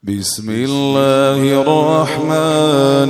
بسم الله الرحمن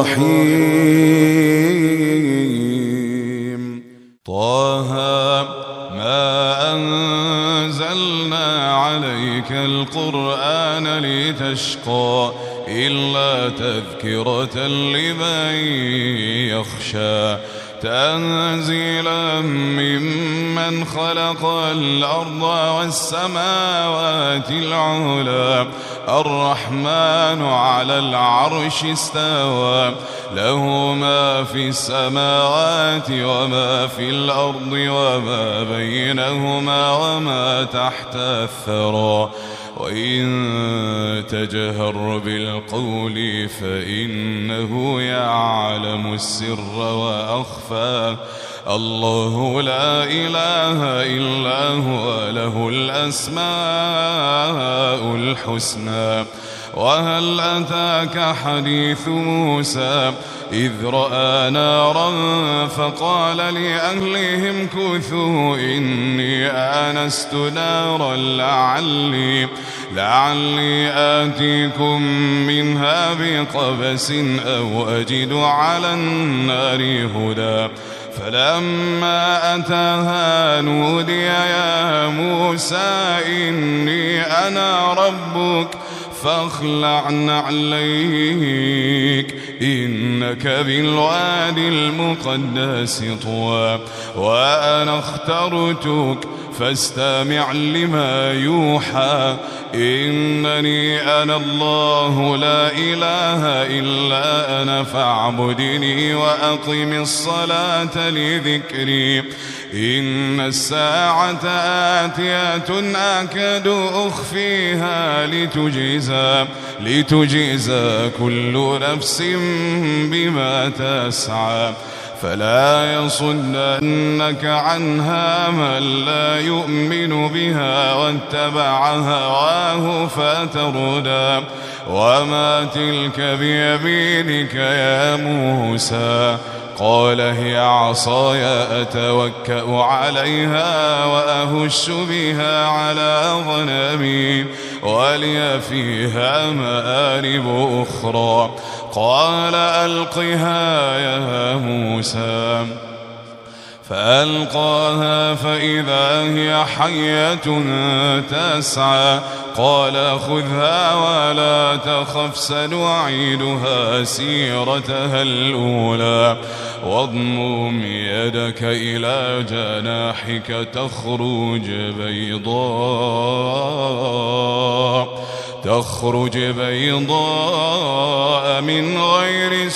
الرحيم. طه ما أنزلنا عليك القرآن لتشقى إلا تذكرة لمن يخشى تنزيلا ممن خلق الأرض والسماوات العلى الرحمن على العرش استوى له ما في السماوات وما في الأرض وما بينهما وما تحت الثرى وإن تجهر بالقول فإنه يعلم السر وأخفى الله لا إله إلا هو له الأسماء الحسنى. وهل أتاك حديث موسى إذ رأى نارا فقال لأهلهم كثوا إني آنست نارا لعلي آتيكم منها بقبس أو أجد على النار هدى. فلما أتاها نودي يا موسى إني أنا ربك فاخلع نعليك إنك بالواد المقدس طوى وأنا اخترتك فاستمع لما يوحى إنني أنا الله لا إله إلا أنا فاعبدني وأقم الصلاة لذكري إن الساعة آتية أكاد أخفيها لتجزى كل نفس بما تسعى فلا يصدنك عنها من لا يؤمن بها واتبع هواه فتردى. وما تلك بيمينك يا موسى قال هي عصاي أتوكأ عليها وأهش بها على غنمي ولي فيها مآرب أخرى قال ألقها يا موسى فألقاها فإذا هي حية تسعى قال خذها ولا تخف سنعيدها سيرتها الأولى واضمم يدك إلى جناحك تخرج بيضاء من غير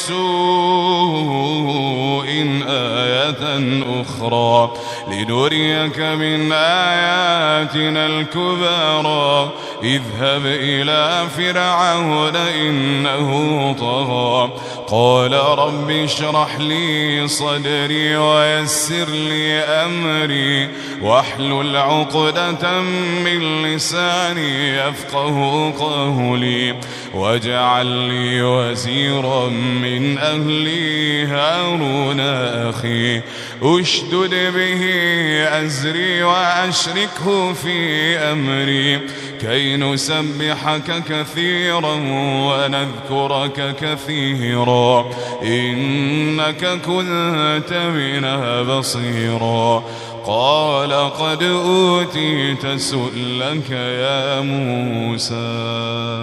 سوء آية أخرى لنريك من آياتنا الكبرى اذهب إلى فرعون إنه طغى قال رب اشرح لي صدري ويسر لي أمري واحلل عقدة من لساني يفقه قولي واجعل لي وزيرا من أهلي هارون أخي أشدد به أزري وأشركه في أمري كي نسبحك كثيرا ونذكرك كثيرا إنك كنت بنا بصيرا قال قد أوتيت سؤلك يا موسى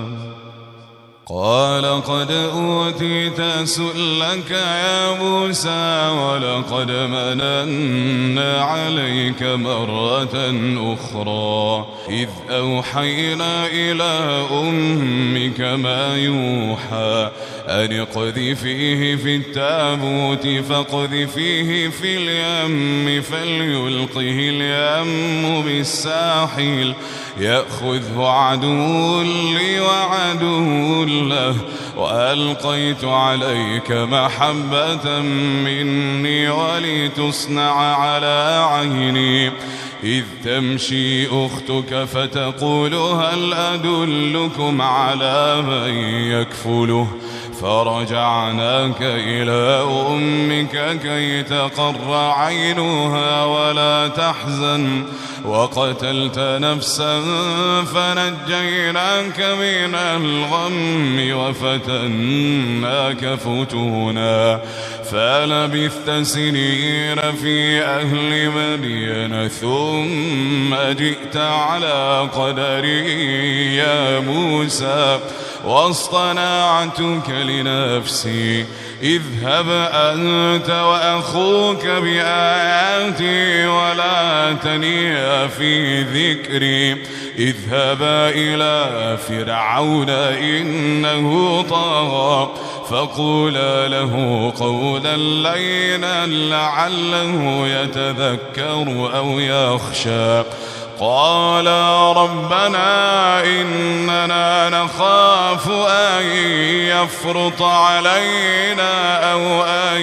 ولقد مننا عليك مرة أخرى إذ أوحينا إلى أمك ما يوحى أن اقذفيه في التابوت فاقذفيه في اليم فليلقه اليم بالساحل يأخذه عدو لي وعدو له وألقيت عليك محبة مني ولتصنع على عيني إذ تمشي أختك فتقول هل أدلكم على من يكفله فرجعناك إلى أمك كي تقر عينها ولا تحزن وقتلت نفسا فنجيناك من الغم وفتناك فتونا فلبثت سنين في أهل مدين ثم جئت على قدري يا موسى واصطنعتك لنفسي اذهب أنت وأخوك بآياتي ولا تنيا في ذكري اذهبا إلى فرعون إنه طغى فقولا له قولا لينا لعله يتذكر أو يخشى قالا ربنا إننا نخاف أن يفرط علينا أو أن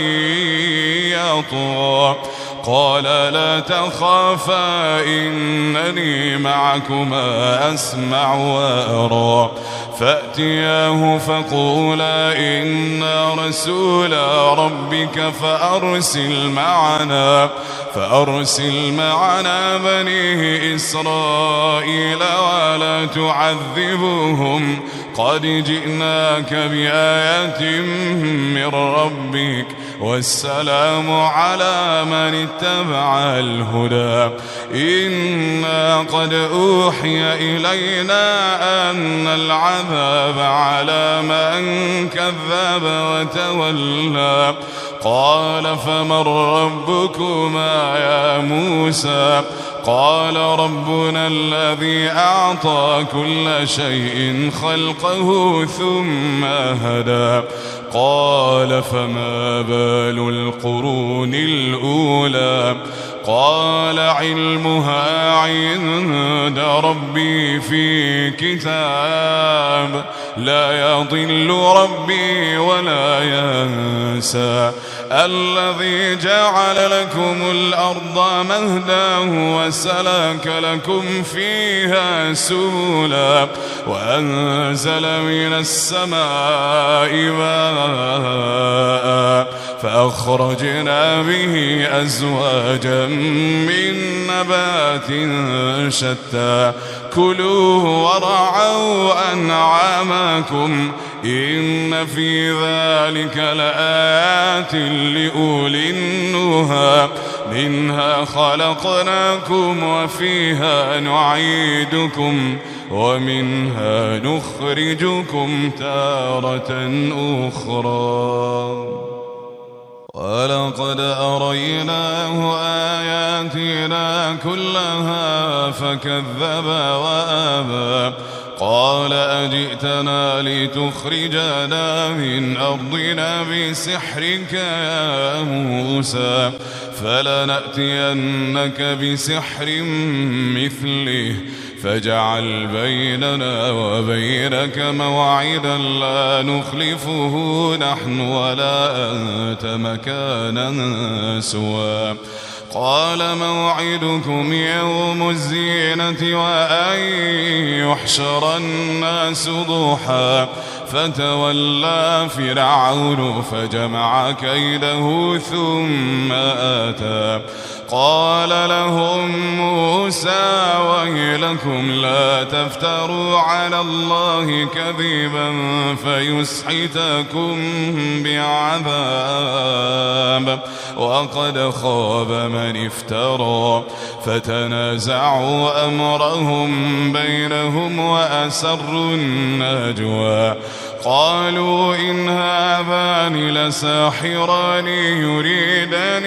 يطغى قال لا تخافا إنني معكما أسمع وأرى فأتياه فقولا إنا رسولا ربك فأرسل معنا بني إسرائيل ولا تعذبهم قد جئناك بآية من ربك والسلام على من اتبع الهدى إنا قد أوحي إلينا أن العذاب على من كذب وتولى قال فمن ربكما يا موسى قال ربنا الذي أعطى كل شيء خلقه ثم هدى قال فما بال القرون الأولى قال علمها عند ربي في كتاب لا يضل ربي ولا ينسى الذي جعل لكم الأرض مهدا وسلك لكم فيها سبلا وأنزل من السماء ماء فأخرجنا به أزواجا من نبات شتى كلوا ورعوا أنعامكم إن في ذلك لآيات لأولي النهى منها خلقناكم وفيها نعيدكم ومنها نخرجكم تارة أخرى ولقد أريناه آياتنا كلها فكذب وأبى قال أجئتنا لتخرجنا من أرضنا بسحرك يا موسى فلنأتينك بسحر مثله فاجعل بيننا وبينك موعدا لا نخلفه نحن ولا أنت مكانا سوى قال موعدكم يوم الزينة وأن يحشر الناس ضحى فتولى فرعون فجمع كيده ثم أتى قال لهم موسى ويلكم لا تفتروا على الله كذبا فيسحتكم بعذاب وقد خاب من افترى فتنازعوا أمرهم بينهم وأسروا النجوى قالوا إن هذان لساحران يريدان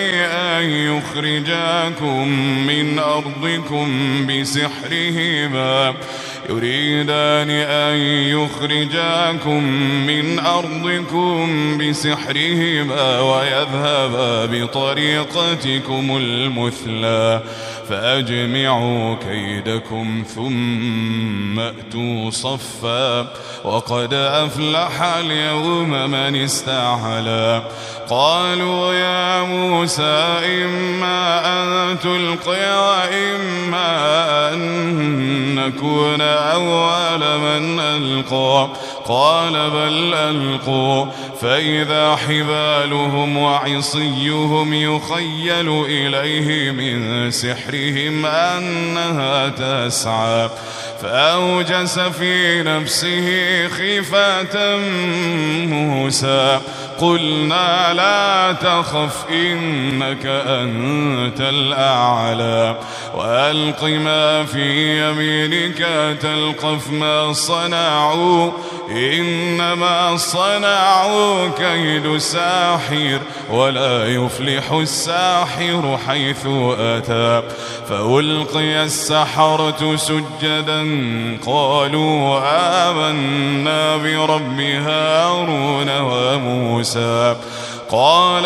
أن يخرجاكم من أرضكم بسحرهما ويذهبا بطريقتكم المثلى فأجمعوا كيدكم ثم أتوا صفا وقد أفلح اليوم من استعلى قالوا يا موسى إما أن تلقي وإما أن نكون أول من ألقى قال بل ألقوا فإذا حبالهم وعصيهم يخيل إليه من سحرهم أنها تسعى فأوجس في نفسه خيفة موسى قلنا لا تخف إنك أنت الأعلى وألق ما في يمينك تلقف ما صنعوا إنما صنعوا كيد ساحر ولا يفلح الساحر حيث أتى فألقي السحرة سجدا قالوا آمنا برب هارون وموسى قال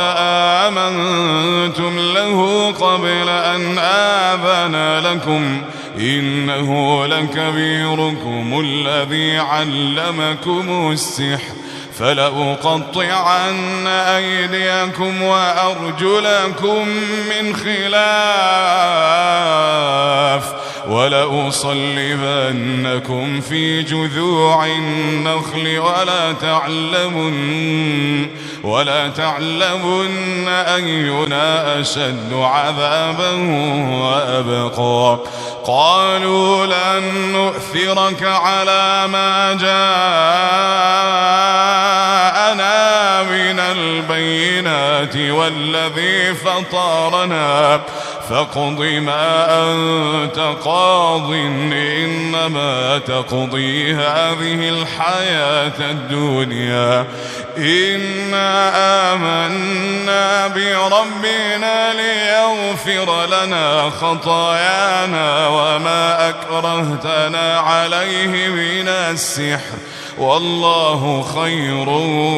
آمنتم له قبل أن آذن لكم إنه لكبيركم الذي علمكم السحر فلأقطعن أيديكم وأرجلكم من خلاف ولأصلبنكم في جذوع النخل ولا تعلمن أينا أشد عذابا وأبقى قالوا لن نؤثرك على ما جاءنا من البينات والذي فطرنا فاقض ما أنت قاض إنما تقضي هذه الحياة الدنيا إنا آمنا بربنا ليغفر لنا خطايانا وما أكرهتنا عليه من السحر والله خير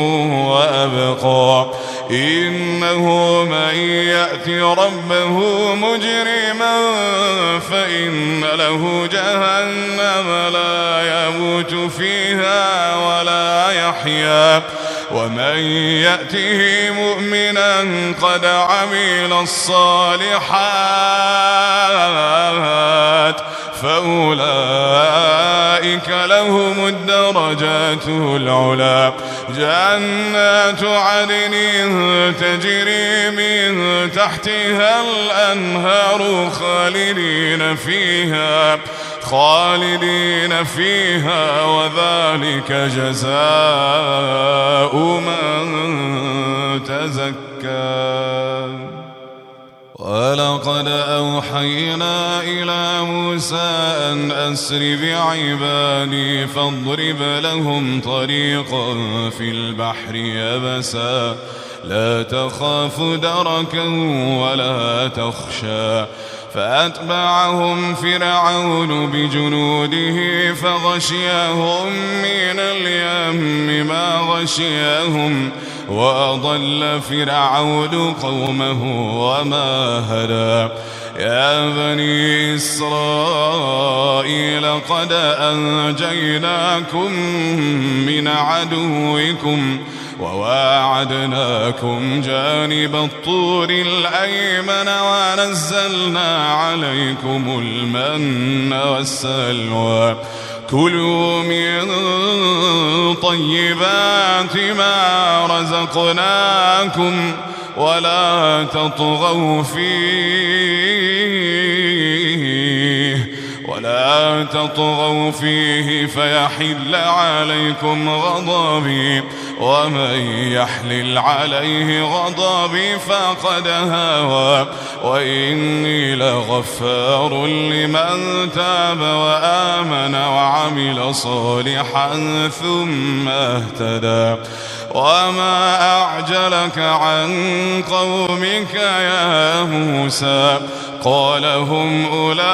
وأبقى إنه من يأت ربه مجرما فإن له جهنم لا يموت فيها ولا يحيا ومن يأته مؤمنا قد عمل الصالحات فأولئك لهم الدرجات العلى جنات عدن تجري من تحتها الأنهار خالدين فيها وذلك جزاء من تزكى ولقد أوحينا إلى موسى أن أسر بعبادي فاضرب لهم طريقا في البحر يبسا لا تخاف دركا ولا تخشى فأتبعهم فرعون بجنوده فغشيهم من اليم ما غشيهم وأضل فرعون قومه وما هدى يا بني إسرائيل قد أنجيناكم من عدوكم وواعدناكم جانب الطور الأيمن ونزلنا عليكم المن والسلوى كلوا من طيبات ما رزقناكم ولا تطغوا فيه فيحل عليكم غضبي ومن يحلل عليه غضبي فقد هوى وإني لغفار لمن تاب وآمن وعمل صالحا ثم اهتدى وما أعجلك عن قومك يا موسى قال هم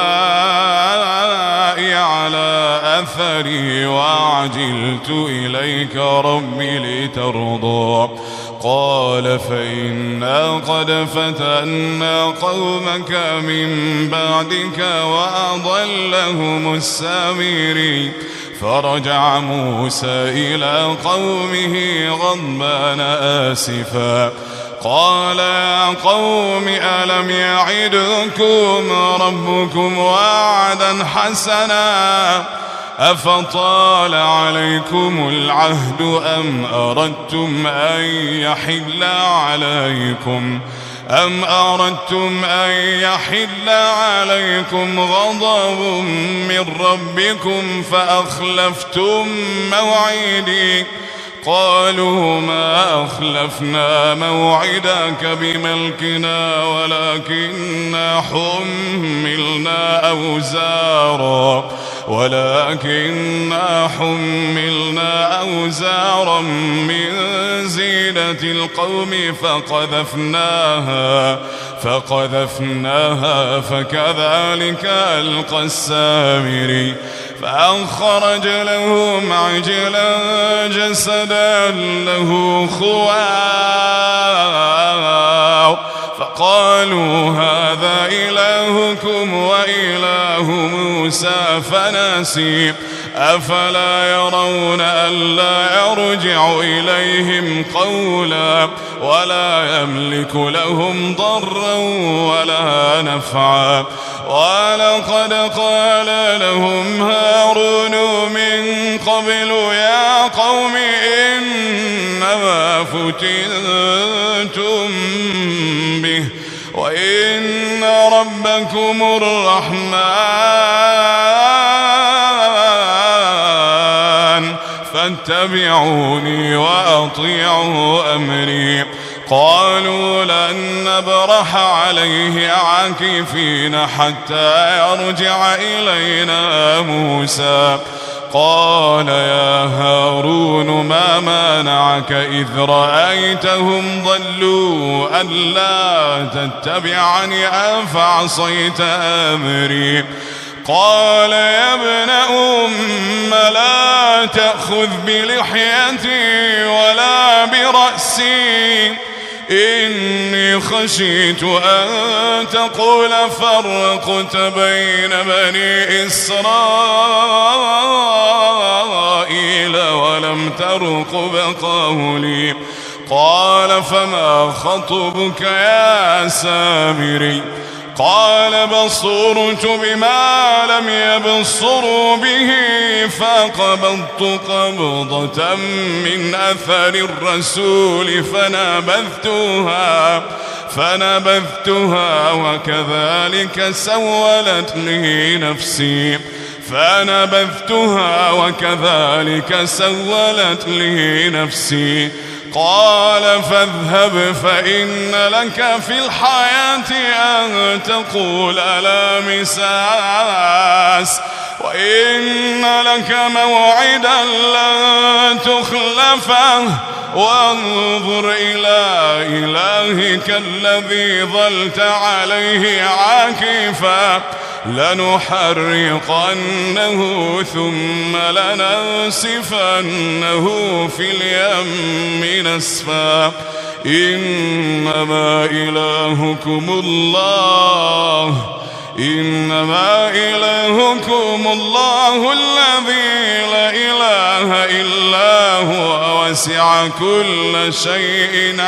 أولئك على أثري وعجلت إليك ربي لترضى قال فإنا قد فتنا قومك من بعدك وأضلهم السامري. فرجع موسى إلى قومه غضبان آسفا قال يا قوم ألم يعدكم ربكم وعدا حسنا أفطال عليكم العهد أم أردتم أن يحل عليكم غضب من ربكم فأخلفتم موعدي. قالوا ما أخلفنا موعدك بملكنا ولكننا حملنا أوزارا من زينة القوم فقذفناها فكذلك ألقى السامري. فأخرج لهم عجلا جسدا له خوار فقالوا هذا إلهكم وإله موسى فنسي. أفلا يرون ألا يرجع إليهم قولا ولا يملك لهم ضرا ولا نفعا. ولقد قال لهم هارون من قبل يا قوم إنما فتنتم به وإن ربكم الرحمن فاتبعوني وأطيعوا أمري. قالوا لن نبرح عليه عاكفين حتى يرجع إلينا موسى. قال يا هارون ما مانعك إذ رأيتهم ضلوا ألا تتبعني أفعصيت أمري. قال يا ابن أم لا تأخذ بلحيتي ولا برأسي إني خشيت أن تقول فرقت بين بني إسرائيل ولم ترقب قولي. قال فما خطبك يا سامري؟ قال بصرت بما لم يبصروا به فقبضت قبضة من أثر الرسول فنبذتها وكذلك سولت لي نفسي. قال فاذهب فإن لك في الحياة أن تقول لا مساس وإن لك موعدا لن تخلفه وانظر إلى إلهك الذي ظلت عليه عاكفا لنحرقنه ثم لننسفنه في اليم نسفا. إنما إلهكم الله الذي لا إله إلا هو وسع كل شيء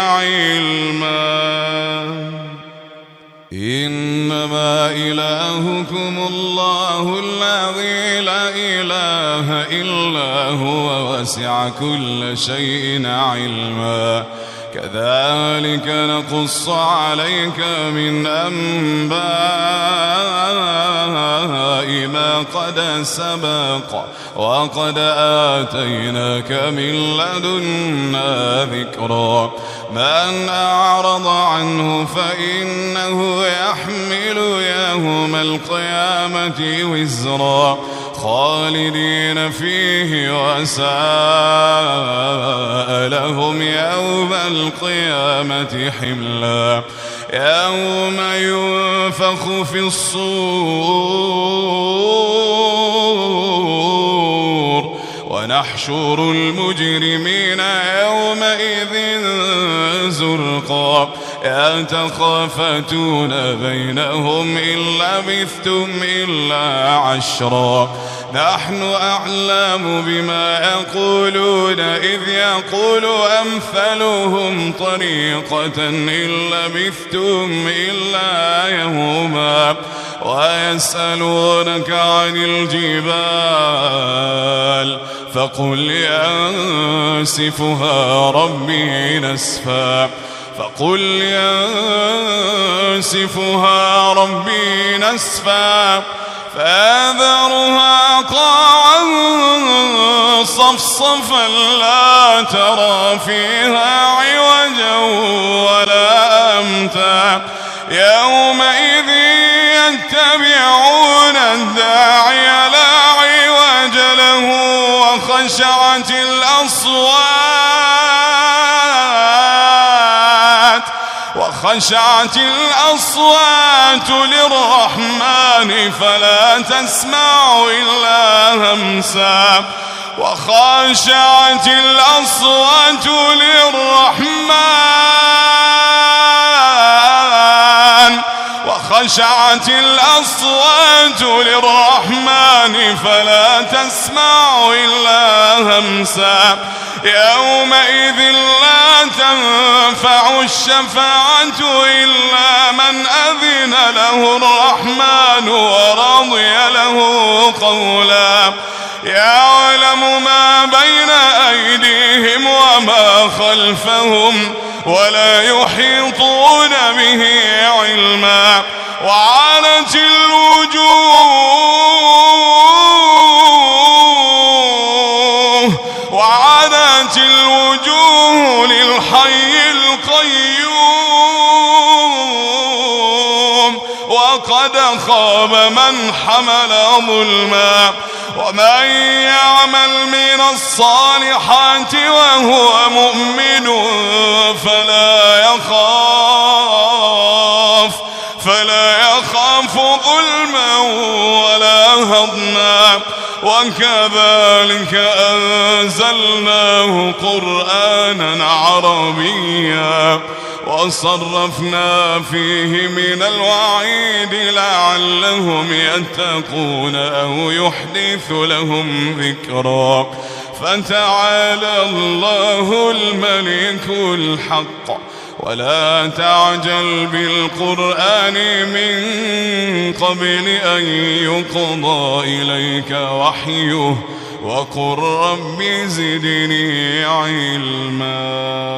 علما. إنما إلهكم الله الذي لا إله إلا هو وسع كل شيء علما. كذلك نقص عليك من أنباء ما قد سبق وقد آتيناك من لدنا ذكرا. من أعرض عنه فإنه يحمل يوم القيامة وزرا خالدين فيه وساء لهم يوم القيامة حملا. يوم ينفخ في الصور ونحشر المجرمين يومئذ زرقا يتخافتون بينهم إن لبثتم إلا عشرا نحن أعلم بما يقولون إذ يقول أمثلهم طريقة إن لبثتم إلا يوما ويسألونك عن الجبال فقل ينسفها ربي نسفا فأذرها قاعا صفصفا لا ترى فيها عوجا ولا أمتا يومئذ يتبعون الداعي لا عوج له وخشعت الأصوات للرحمن فلا تسمع إلا همسا وخشعت الأصوات للرحمن فلا تسمع إلا همسا يومئذ لا تنفع الشفاعة إلا من أذن له الرحمن ورضي له قولا يعلم ما بين أيديهم وما خلفهم ولا يحيطون به علما وعنت الوجوه للحي القيوم وقد خاب من حمل ظلما ومن يعمل من الصالحات وهو مؤمن فلا يخاف ظلما ولا هضما وكذلك أنزلناه قرآنا عربيا وصرفنا فيه من الوعيد لعلهم يتقون أو يحدث لهم ذكرا فتعالى الله الملك الحق ولا تعجل بالقرآن من قبل أن يقضى إليك وحيه وقل رب زدني علما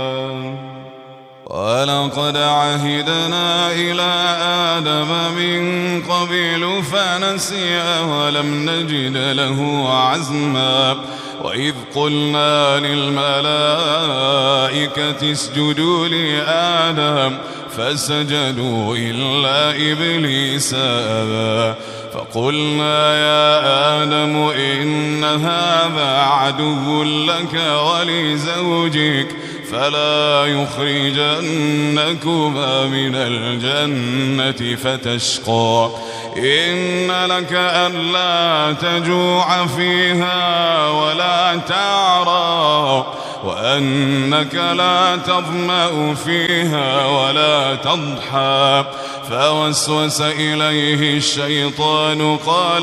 ولقد عهدنا إلى آدم من قبل فنسي ولم نجد له عزما وإذ قلنا للملائكة اسجدوا لآدم فسجدوا إلا إبليس أبى فقلنا يا آدم إن هذا عدو لك ولزوجك فلا يخرجنكما من الجنة فتشقى إن لك ألا تجوع فيها ولا تعرى وأنك لا تظمأ فيها ولا تضحى فوسوس إليه الشيطان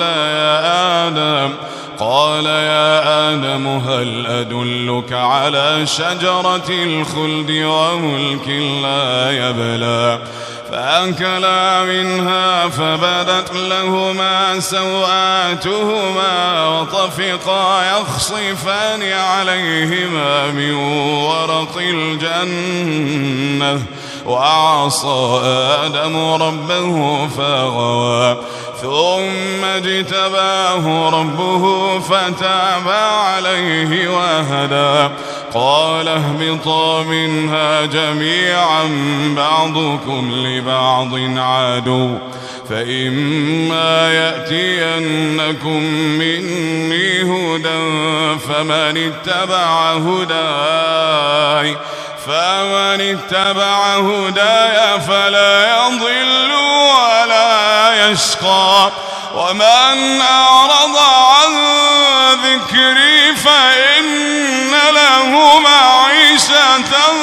قال يا آدم هل أدلك على شجرة الخلد وملك لا يبلى فأكلا منها فبدت لهما سوآتهما وطفقا يخصفان عليهما من ورق الجنة وعصى آدم ربه فغوى ثم اجتباه ربه فتاب عليه وهدى قال اهبطا منها جميعا بعضكم لبعض عدو فإما يأتينكم مني هدى فمن اتبع هداي فلا يضل ولا يشقى ومن أعرض عن ذكري فإن له معيشة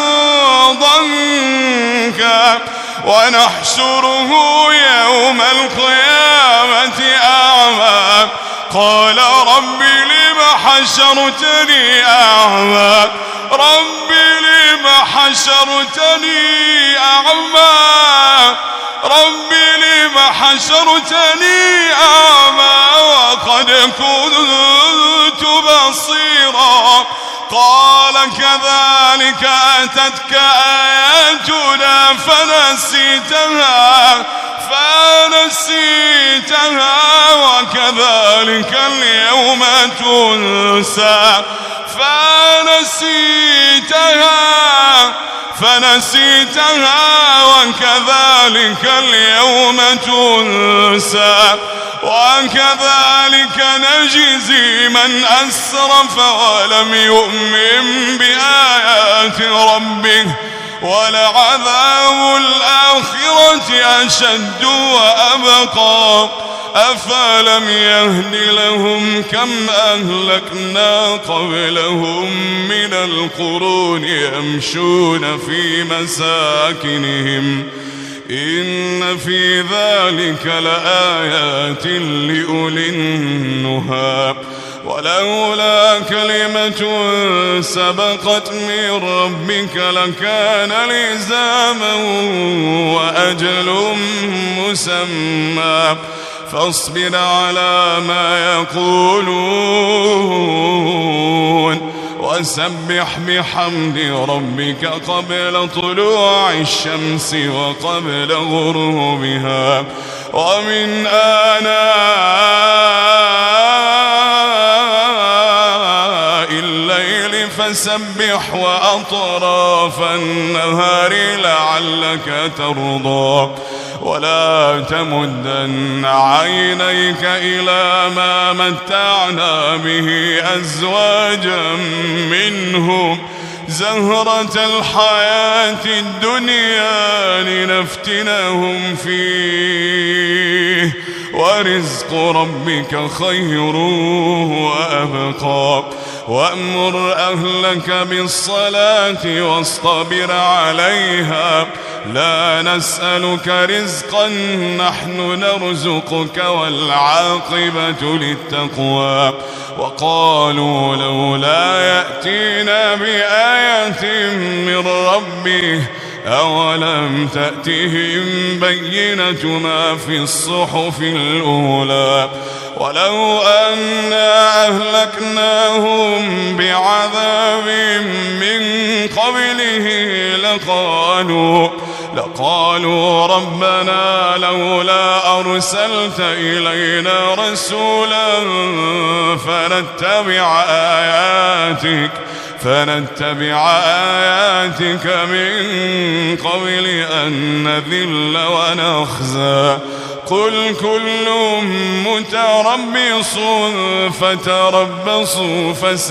ضنكا ونحشره يوم القيامة أعمى قال رب لم حشرتني أعمى رب لم حشرتني أعمى رب لم حشرتني أعمى وقد كنت بصيرا قال كذلك أتتك آياتنا فنسيتها وكذلك اليوم تنسى فنسيتها وكذلك اليوم تنسى وكذلك نجزي من أسرف ولم يؤمن بآيات ربه ولعذاب الآخرة أشد وأبقى أفلم يهد لهم كم أهلكنا قبلهم من القرون يمشون في مساكنهم إن في ذلك لآيات لأولي النهى ولولا كلمة سبقت من ربك لكان لزاما وأجل مسمى فاصبر على ما يقولون وسبح بحمد ربك قبل طلوع الشمس وقبل غروبها ومن آناء الليل فسبح وأطراف النهار لعلك ترضى ولا تمدن عينيك إلى ما متعنا به أزواجا منهم زهرة الحياة الدنيا لنفتنهم فيه ورزق ربك خير وأبقى وأمر أهلك بالصلاة واصطبر عليها لا نسألك رزقا نحن نرزقك والعاقبة للتقوى وقالوا لولا يأتينا بآية من ربه أولم تأتهم بينة ما في الصحف الأولى ولو أنا أهلكناهم بعذاب من قبله لقالوا ربنا لولا أرسلت إلينا رسولا فنتبع آياتك من قبل أن نذل ونخزى قل كل متربص فتربصوا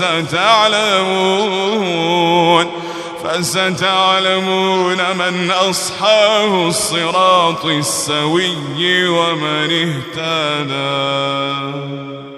فستعلمون من أصحاب الصراط السوي ومن اهتدى.